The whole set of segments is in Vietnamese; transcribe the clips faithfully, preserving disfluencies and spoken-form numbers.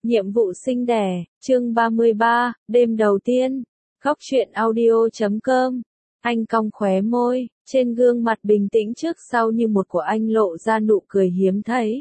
Nhiệm vụ sinh đẻ, chương ba mươi ba, đêm đầu tiên. Góc truyện audio chấm com. Anh cong khóe môi, trên gương mặt bình tĩnh trước sau như một của anh lộ ra nụ cười hiếm thấy.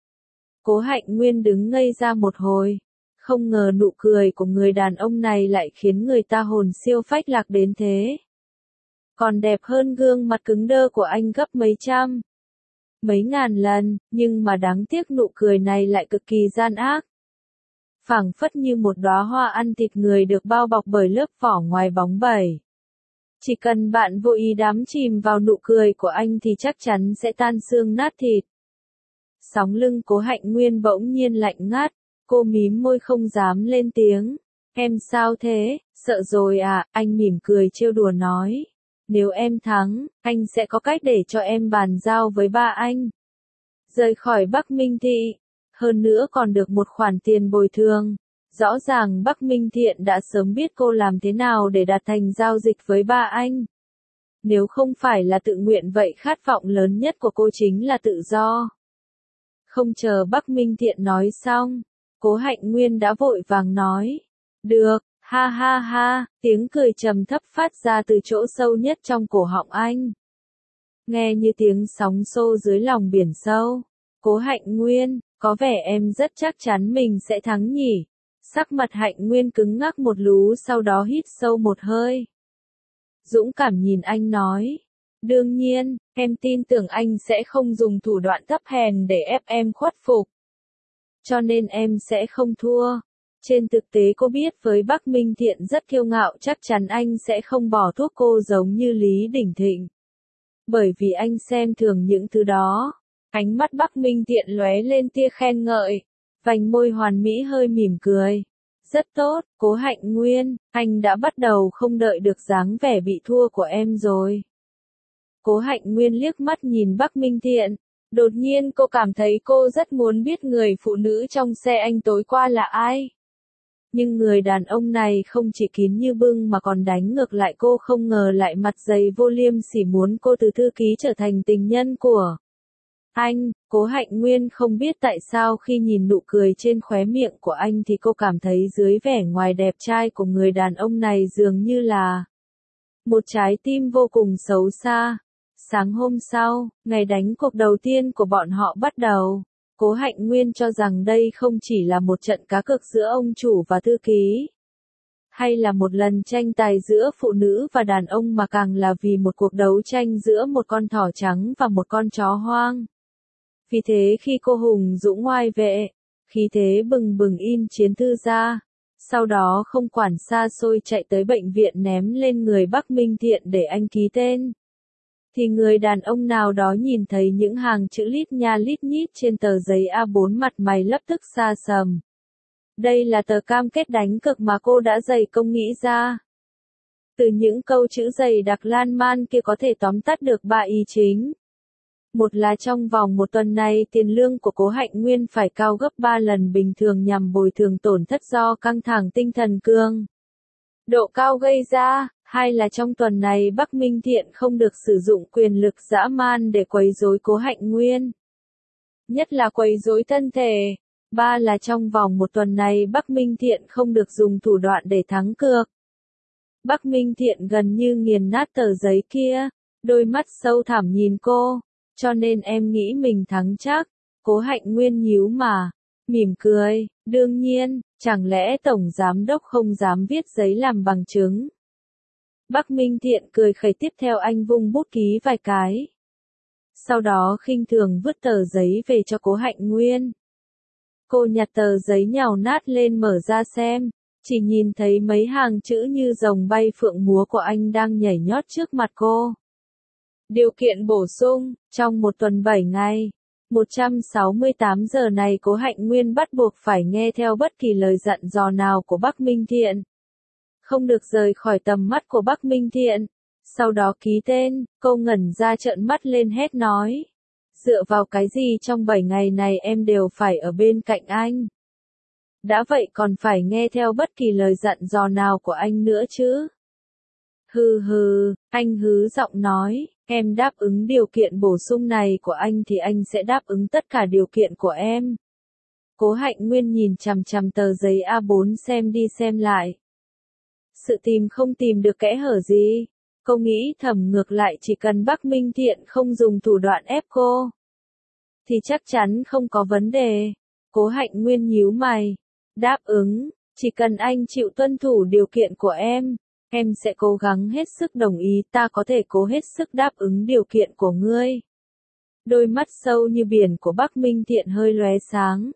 Cố Hạnh Nguyên đứng ngây ra một hồi. Không ngờ nụ cười của người đàn ông này lại khiến người ta hồn siêu phách lạc đến thế. Còn đẹp hơn gương mặt cứng đơ của anh gấp mấy trăm, mấy ngàn lần, nhưng mà đáng tiếc nụ cười này lại cực kỳ gian ác. Phảng phất như một đóa hoa ăn thịt người được bao bọc bởi lớp vỏ ngoài bóng bẩy. Chỉ cần bạn vô ý đắm chìm vào nụ cười của anh thì chắc chắn sẽ tan xương nát thịt. Sóng lưng Cố Hạnh Nguyên bỗng nhiên lạnh ngắt, cô mím môi không dám lên tiếng. Em sao thế, sợ rồi à, anh mỉm cười trêu đùa nói. Nếu em thắng, anh sẽ có cách để cho em bàn giao với ba anh. Rời khỏi Bắc Minh Thị. Hơn nữa còn được một khoản tiền bồi thường. Rõ ràng Bắc Minh Thiện đã sớm biết cô làm thế nào để đạt thành giao dịch với ba anh. Nếu không phải là tự nguyện vậy khát vọng lớn nhất của cô chính là tự do. Không chờ Bắc Minh Thiện nói xong, Cố Hạnh Nguyên đã vội vàng nói. Được, ha ha ha, tiếng cười trầm thấp phát ra từ chỗ sâu nhất trong cổ họng anh. Nghe như tiếng sóng xô dưới lòng biển sâu. Cố Hạnh Nguyên, có vẻ em rất chắc chắn mình sẽ thắng nhỉ. Sắc mặt Hạnh Nguyên cứng ngắc một lú sau đó hít sâu một hơi. Dũng cảm nhìn anh nói. Đương nhiên, em tin tưởng anh sẽ không dùng thủ đoạn thấp hèn để ép em khuất phục. Cho nên em sẽ không thua. Trên thực tế cô biết với Bắc Minh Thiện rất kiêu ngạo chắc chắn anh sẽ không bỏ thuốc cô giống như Lý Đỉnh Thịnh. Bởi vì anh xem thường những thứ đó. Ánh mắt Bắc Minh Thiện lóe lên tia khen ngợi. Vành môi hoàn mỹ hơi mỉm cười. Rất tốt, Cố Hạnh Nguyên, anh đã bắt đầu không đợi được dáng vẻ bị thua của em rồi. Cố Hạnh Nguyên liếc mắt nhìn Bắc Minh Thiện. Đột nhiên cô cảm thấy cô rất muốn biết người phụ nữ trong xe anh tối qua là ai. Nhưng người đàn ông này không chỉ kín như bưng mà còn đánh ngược lại cô, không ngờ lại mặt dày vô liêm sỉ muốn cô từ thư ký trở thành tình nhân của anh. Cố Hạnh Nguyên không biết tại sao khi nhìn nụ cười trên khóe miệng của anh thì cô cảm thấy dưới vẻ ngoài đẹp trai của người đàn ông này dường như là một trái tim vô cùng xấu xa. Sáng hôm sau, ngày đánh cuộc đầu tiên của bọn họ bắt đầu. Cố Hạnh Nguyên cho rằng đây không chỉ là một trận cá cược giữa ông chủ và thư ký, hay là một lần tranh tài giữa phụ nữ và đàn ông, mà càng là vì một cuộc đấu tranh giữa một con thỏ trắng và một con chó hoang. Vì thế khi cô hùng dũng oai vệ, khí thế bừng bừng in chiến thư ra, sau đó không quản xa xôi chạy tới bệnh viện ném lên người Bắc Minh Thiện để anh ký tên. Thì người đàn ông nào đó nhìn thấy những hàng chữ lít nha lít nhít trên tờ giấy A bốn, mặt mày lập tức xa sầm. Đây là tờ cam kết đánh cược mà cô đã dày công nghĩ ra. Từ những câu chữ dày đặc lan man kia có thể tóm tắt được ba ý chính. Một là trong vòng một tuần này tiền lương của Cố Hạnh Nguyên phải cao gấp ba lần bình thường nhằm bồi thường tổn thất do căng thẳng tinh thần cường độ cao gây ra. Hai là trong tuần này Bắc Minh Thiện không được sử dụng quyền lực dã man để quấy rối Cố Hạnh Nguyên. Nhất là quấy rối thân thể. Ba là trong vòng một tuần này Bắc Minh Thiện không được dùng thủ đoạn để thắng cược. Bắc Minh Thiện gần như nghiền nát tờ giấy kia, đôi mắt sâu thẳm nhìn cô. Cho nên em nghĩ mình thắng chắc. Cố Hạnh Nguyên nhíu mà, mỉm cười. Đương nhiên, chẳng lẽ Tổng Giám Đốc không dám viết giấy làm bằng chứng. Bắc Minh Thiện cười khẩy, tiếp theo anh vung bút ký vài cái. Sau đó khinh thường vứt tờ giấy về cho Cố Hạnh Nguyên. Cô nhặt tờ giấy nhàu nát lên mở ra xem, chỉ nhìn thấy mấy hàng chữ như rồng bay phượng múa của anh đang nhảy nhót trước mặt cô. Điều kiện bổ sung, trong một tuần bảy ngày, một trăm sáu mươi tám giờ này Cố Hạnh Nguyên bắt buộc phải nghe theo bất kỳ lời dặn dò nào của Bắc Minh Thiện. Không được rời khỏi tầm mắt của Bắc Minh Thiện. Sau đó ký tên, cô ngẩn ra trợn mắt lên hét nói. Dựa vào cái gì trong bảy ngày này em đều phải ở bên cạnh anh? Đã vậy còn phải nghe theo bất kỳ lời dặn dò nào của anh nữa chứ? Hừ hừ, anh hứ giọng nói, em đáp ứng điều kiện bổ sung này của anh thì anh sẽ đáp ứng tất cả điều kiện của em. Cố Hạnh Nguyên nhìn chằm chằm tờ giấy A bốn xem đi xem lại. Sự tìm không tìm được kẽ hở gì. Cô nghĩ thầm ngược lại chỉ cần Bắc Minh Thiện không dùng thủ đoạn ép cô, thì chắc chắn không có vấn đề. Cố Hạnh Nguyên nhíu mày. Đáp ứng, chỉ cần anh chịu tuân thủ điều kiện của em, em sẽ cố gắng hết sức đồng ý, ta có thể cố hết sức đáp ứng điều kiện của ngươi. Đôi mắt sâu như biển của Bắc Minh Thiện hơi lóe sáng.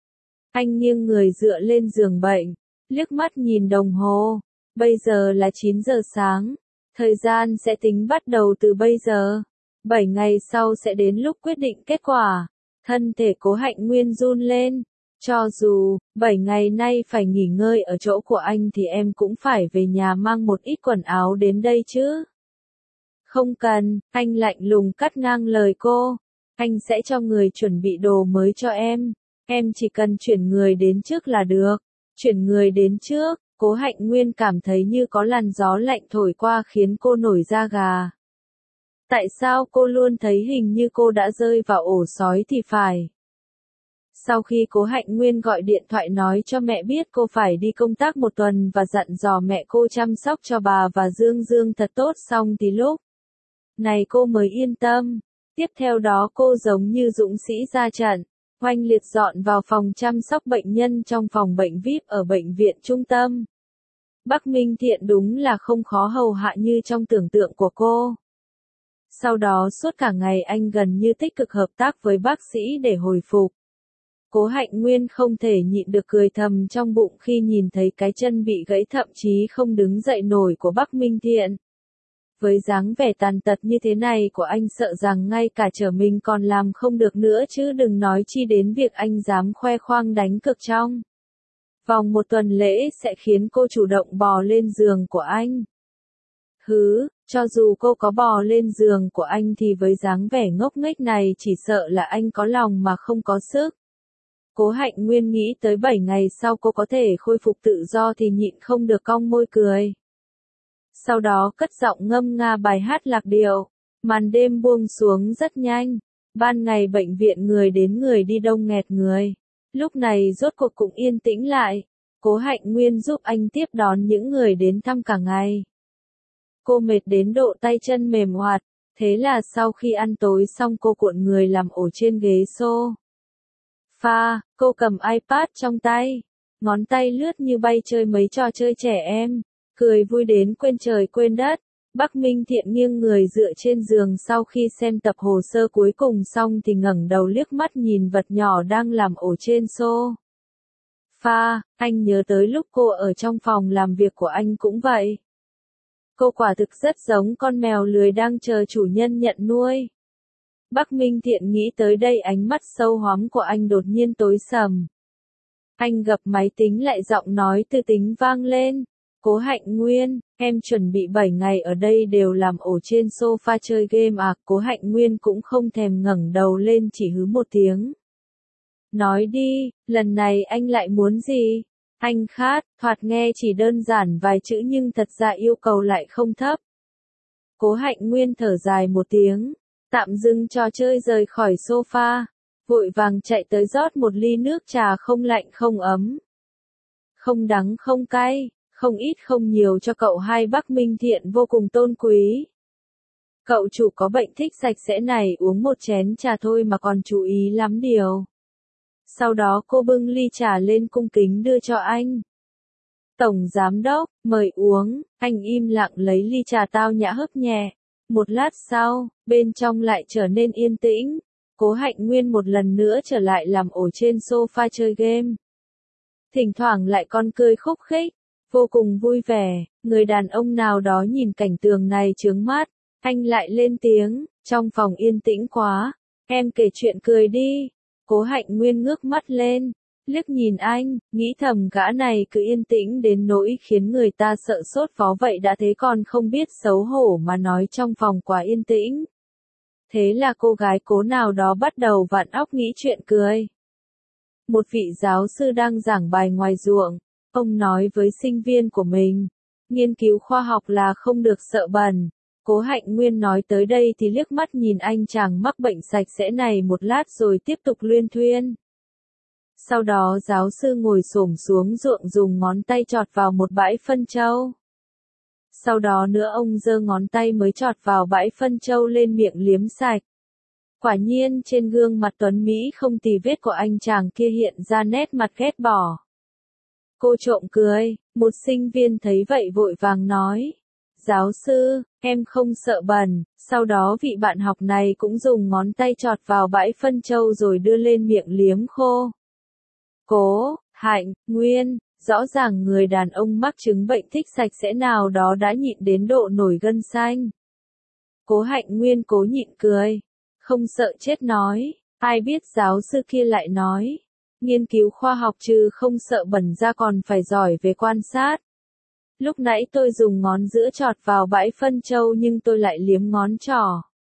Anh nghiêng người dựa lên giường bệnh, liếc mắt nhìn đồng hồ. Bây giờ là chín giờ sáng. Thời gian sẽ tính bắt đầu từ bây giờ. bảy ngày sau sẽ đến lúc quyết định kết quả. Thân thể Cố Hạnh Nguyên run lên. Cho dù, bảy ngày nay phải nghỉ ngơi ở chỗ của anh thì em cũng phải về nhà mang một ít quần áo đến đây chứ. Không cần, anh lạnh lùng cắt ngang lời cô. Anh sẽ cho người chuẩn bị đồ mới cho em. Em chỉ cần chuyển người đến trước là được. Chuyển người đến trước. Cố Hạnh Nguyên cảm thấy như có làn gió lạnh thổi qua khiến cô nổi da gà. Tại sao cô luôn thấy hình như cô đã rơi vào ổ sói thì phải? Sau khi Cố Hạnh Nguyên gọi điện thoại nói cho mẹ biết cô phải đi công tác một tuần và dặn dò mẹ cô chăm sóc cho bà và Dương Dương thật tốt xong thì lúc này cô mới yên tâm. Tiếp theo đó cô giống như dũng sĩ ra trận, oanh liệt dọn vào phòng chăm sóc bệnh nhân trong phòng bệnh vi ai pi ở bệnh viện trung tâm. Bắc Minh Thiện đúng là không khó hầu hạ như trong tưởng tượng của cô. Sau đó suốt cả ngày anh gần như tích cực hợp tác với bác sĩ để hồi phục. Cố Hạnh Nguyên không thể nhịn được cười thầm trong bụng khi nhìn thấy cái chân bị gãy thậm chí không đứng dậy nổi của Bắc Minh Thiện. Với dáng vẻ tàn tật như thế này của anh sợ rằng ngay cả trở mình còn làm không được nữa chứ đừng nói chi đến việc anh dám khoe khoang đánh cực trong vòng một tuần lễ sẽ khiến cô chủ động bò lên giường của anh. Hứ, cho dù cô có bò lên giường của anh thì với dáng vẻ ngốc nghếch này chỉ sợ là anh có lòng mà không có sức. Cố Hạnh Nguyên nghĩ tới bảy ngày sau cô có thể khôi phục tự do thì nhịn không được cong môi cười. Sau đó cất giọng ngâm nga bài hát lạc điệu. Màn đêm buông xuống rất nhanh. Ban ngày bệnh viện người đến người đi đông nghẹt người. Lúc này rốt cuộc cũng yên tĩnh lại. Cố Hạnh Nguyên giúp anh tiếp đón những người đến thăm cả ngày. Cô mệt đến độ tay chân mềm oạt. Thế là sau khi ăn tối xong cô cuộn người làm ổ trên ghế xô pha, cô cầm iPad trong tay. Ngón tay lướt như bay chơi mấy trò chơi trẻ em. Cười vui đến quên trời quên đất. Bắc Minh Thiện nghiêng người dựa trên giường sau khi xem tập hồ sơ cuối cùng xong thì ngẩng đầu liếc mắt nhìn vật nhỏ đang làm ổ trên xô pha. Anh nhớ tới lúc cô ở trong phòng làm việc của anh cũng vậy. Cô quả thực rất giống con mèo lười đang chờ chủ nhân nhận nuôi. Bắc Minh Thiện nghĩ tới đây ánh mắt sâu hoắm của anh đột nhiên tối sầm. Anh gập máy tính lại giọng nói tư tính vang lên. Cố Hạnh Nguyên, em chuẩn bị bảy ngày ở đây đều làm ổ trên sofa chơi game à? Cố Hạnh Nguyên cũng không thèm ngẩng đầu lên chỉ hứ một tiếng. Nói đi, lần này anh lại muốn gì? Anh khát, thoạt nghe chỉ đơn giản vài chữ nhưng thật ra yêu cầu lại không thấp. Cố Hạnh Nguyên thở dài một tiếng, tạm dừng trò chơi rời khỏi sofa, vội vàng chạy tới rót một ly nước trà không lạnh không ấm. Không đắng không cay, không ít không nhiều cho cậu hai. Bắc Minh Thiện vô cùng tôn quý. Cậu chủ có bệnh thích sạch sẽ này uống một chén trà thôi mà còn chú ý lắm điều. Sau đó cô bưng ly trà lên cung kính đưa cho anh. Tổng giám đốc, mời uống. Anh im lặng lấy ly trà tao nhã hớp nhẹ. Một lát sau, bên trong lại trở nên yên tĩnh. Cố Hạnh Nguyên một lần nữa trở lại làm ổ trên sofa chơi game. Thỉnh thoảng lại còn cười khúc khích, vô cùng vui vẻ. Người đàn ông nào đó nhìn cảnh tường này chướng mắt. Anh lại lên tiếng, trong phòng yên tĩnh quá. Em kể chuyện cười đi. Cố Hạnh Nguyên ngước mắt lên, liếc nhìn anh, nghĩ thầm gã này cứ yên tĩnh đến nỗi khiến người ta sợ sốt vó vậy đã thế còn không biết xấu hổ mà nói trong phòng quá yên tĩnh. Thế là cô gái Cố nào đó bắt đầu vặn óc nghĩ chuyện cười. Một vị giáo sư đang giảng bài ngoài ruộng, ông nói với sinh viên của mình, nghiên cứu khoa học là không được sợ bẩn. Cố Hạnh Nguyên nói tới đây thì liếc mắt nhìn anh chàng mắc bệnh sạch sẽ này một lát rồi tiếp tục luyên thuyên. Sau đó giáo sư ngồi xổm xuống ruộng dùng ngón tay chọt vào một bãi phân trâu. Sau đó nữa ông giơ ngón tay mới chọt vào bãi phân trâu lên miệng liếm sạch. Quả nhiên trên gương mặt tuấn Mỹ không tì vết của anh chàng kia hiện ra nét mặt ghét bỏ. Cô trộm cười, một sinh viên thấy vậy vội vàng nói. Giáo sư, em không sợ bẩn, sau đó vị bạn học này cũng dùng ngón tay chọt vào bãi phân trâu rồi đưa lên miệng liếm khô. Cố, Hạnh, Nguyên, rõ ràng người đàn ông mắc chứng bệnh thích sạch sẽ nào đó đã nhịn đến độ nổi gân xanh. Cố Hạnh Nguyên cố nhịn cười, không sợ chết nói, ai biết giáo sư kia lại nói. Nghiên cứu khoa học trừ không sợ bẩn ra còn phải giỏi về quan sát. Lúc nãy tôi dùng ngón giữa chọt vào bãi phân trâu nhưng tôi lại liếm ngón trỏ.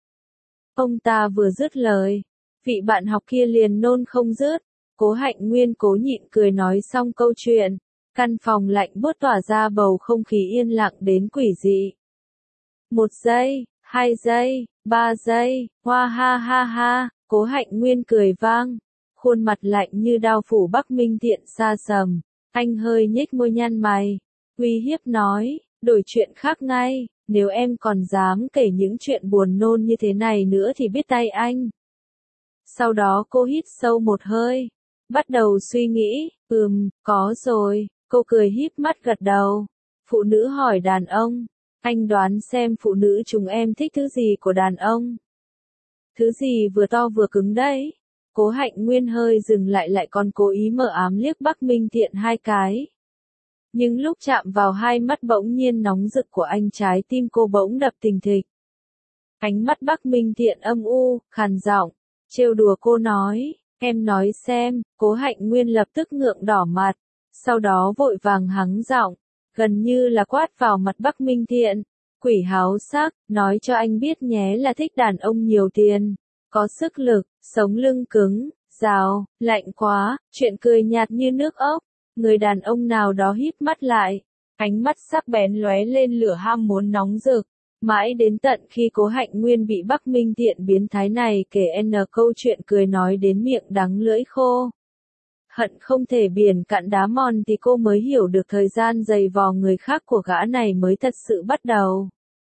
Ông ta vừa dứt lời, vị bạn học kia liền nôn không dứt. Cố Hạnh Nguyên cố nhịn cười nói xong câu chuyện, căn phòng lạnh buốt tỏa ra bầu không khí yên lặng đến quỷ dị. Một giây, hai giây, ba giây, hoa ha ha ha, Cố Hạnh Nguyên cười vang, khuôn mặt lạnh như đao phủ Bắc Minh Thiện xa sầm, anh hơi nhếch môi nhăn mày, uy hiếp nói, đổi chuyện khác ngay, nếu em còn dám kể những chuyện buồn nôn như thế này nữa thì biết tay anh. Sau đó cô hít sâu một hơi, bắt đầu suy nghĩ, ừm, có rồi, cô cười híp mắt gật đầu. Phụ nữ hỏi đàn ông, anh đoán xem phụ nữ chúng em thích thứ gì của đàn ông. Thứ gì vừa to vừa cứng đấy. Cố Hạnh Nguyên hơi dừng lại lại còn cố ý mờ ám liếc Bắc Minh Thiện hai cái. Nhưng lúc chạm vào hai mắt bỗng nhiên nóng rực của anh trái tim cô bỗng đập thình thịch. Ánh mắt Bắc Minh Thiện âm u, khàn giọng, trêu đùa cô nói, em nói xem, Cố Hạnh Nguyên lập tức ngượng đỏ mặt, sau đó vội vàng hắng giọng, gần như là quát vào mặt Bắc Minh Thiện, quỷ háo sắc, nói cho anh biết nhé là thích đàn ông nhiều tiền, có sức lực, sống lưng cứng, rào, lạnh quá, chuyện cười nhạt như nước ốc. Người đàn ông nào đó híp mắt lại, ánh mắt sắc bén lóe lên lửa ham muốn nóng rực, mãi đến tận khi Cố Hạnh Nguyên bị Bắc Minh Thiện biến thái này kể n câu chuyện cười nói đến miệng đắng lưỡi khô. Hận không thể biển cạn đá mòn thì cô mới hiểu được thời gian giày vò người khác của gã này mới thật sự bắt đầu.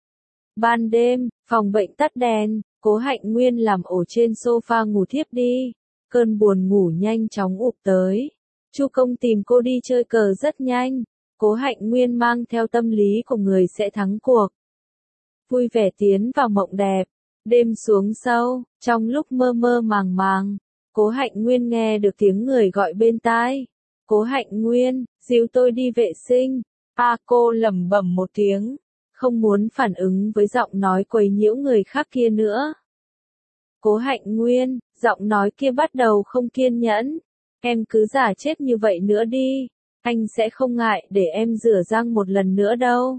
Ban đêm, phòng bệnh tắt đèn, Cố Hạnh Nguyên làm ổ trên sofa ngủ thiếp đi, cơn buồn ngủ nhanh chóng ụp tới. Chu Công tìm cô đi chơi cờ rất nhanh, Cố Hạnh Nguyên mang theo tâm lý của người sẽ thắng cuộc. Vui vẻ tiến vào mộng đẹp, đêm xuống sâu, trong lúc mơ mơ màng màng, Cố Hạnh Nguyên nghe được tiếng người gọi bên tai. Cố Hạnh Nguyên, dìu tôi đi vệ sinh. A cô lẩm bẩm một tiếng, không muốn phản ứng với giọng nói quấy nhiễu người khác kia nữa. Cố Hạnh Nguyên, giọng nói kia bắt đầu không kiên nhẫn. Em cứ giả chết như vậy nữa đi, anh sẽ không ngại để em rửa răng một lần nữa đâu.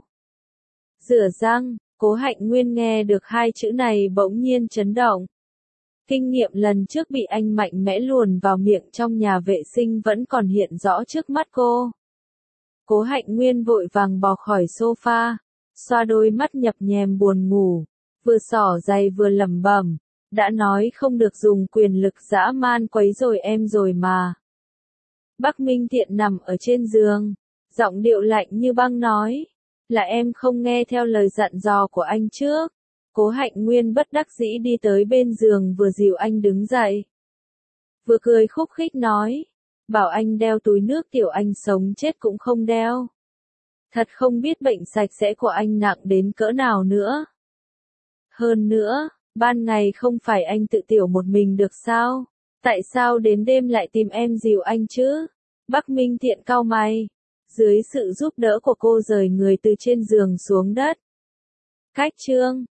Rửa răng, Cố Hạnh Nguyên nghe được hai chữ này bỗng nhiên chấn động. Kinh nghiệm lần trước bị anh mạnh mẽ luồn vào miệng trong nhà vệ sinh vẫn còn hiện rõ trước mắt cô. Cố Hạnh Nguyên vội vàng bò khỏi sofa, xoa đôi mắt nhập nhèm buồn ngủ, vừa xỏ giày vừa lẩm bẩm, đã nói không được dùng quyền lực dã man quấy rầy em rồi mà. Bắc Minh Thiện nằm ở trên giường, giọng điệu lạnh như băng nói, là em không nghe theo lời dặn dò của anh trước. Cố Hạnh Nguyên bất đắc dĩ đi tới bên giường vừa dìu anh đứng dậy, vừa cười khúc khích nói, bảo anh đeo túi nước tiểu anh sống chết cũng không đeo. Thật không biết bệnh sạch sẽ của anh nặng đến cỡ nào nữa. Hơn nữa, ban ngày không phải anh tự tiểu một mình được sao? Tại sao đến đêm lại tìm em dìu anh chứ? Bắc Minh Thiện cau mày, dưới sự giúp đỡ của cô rời người từ trên giường xuống đất. Cách chương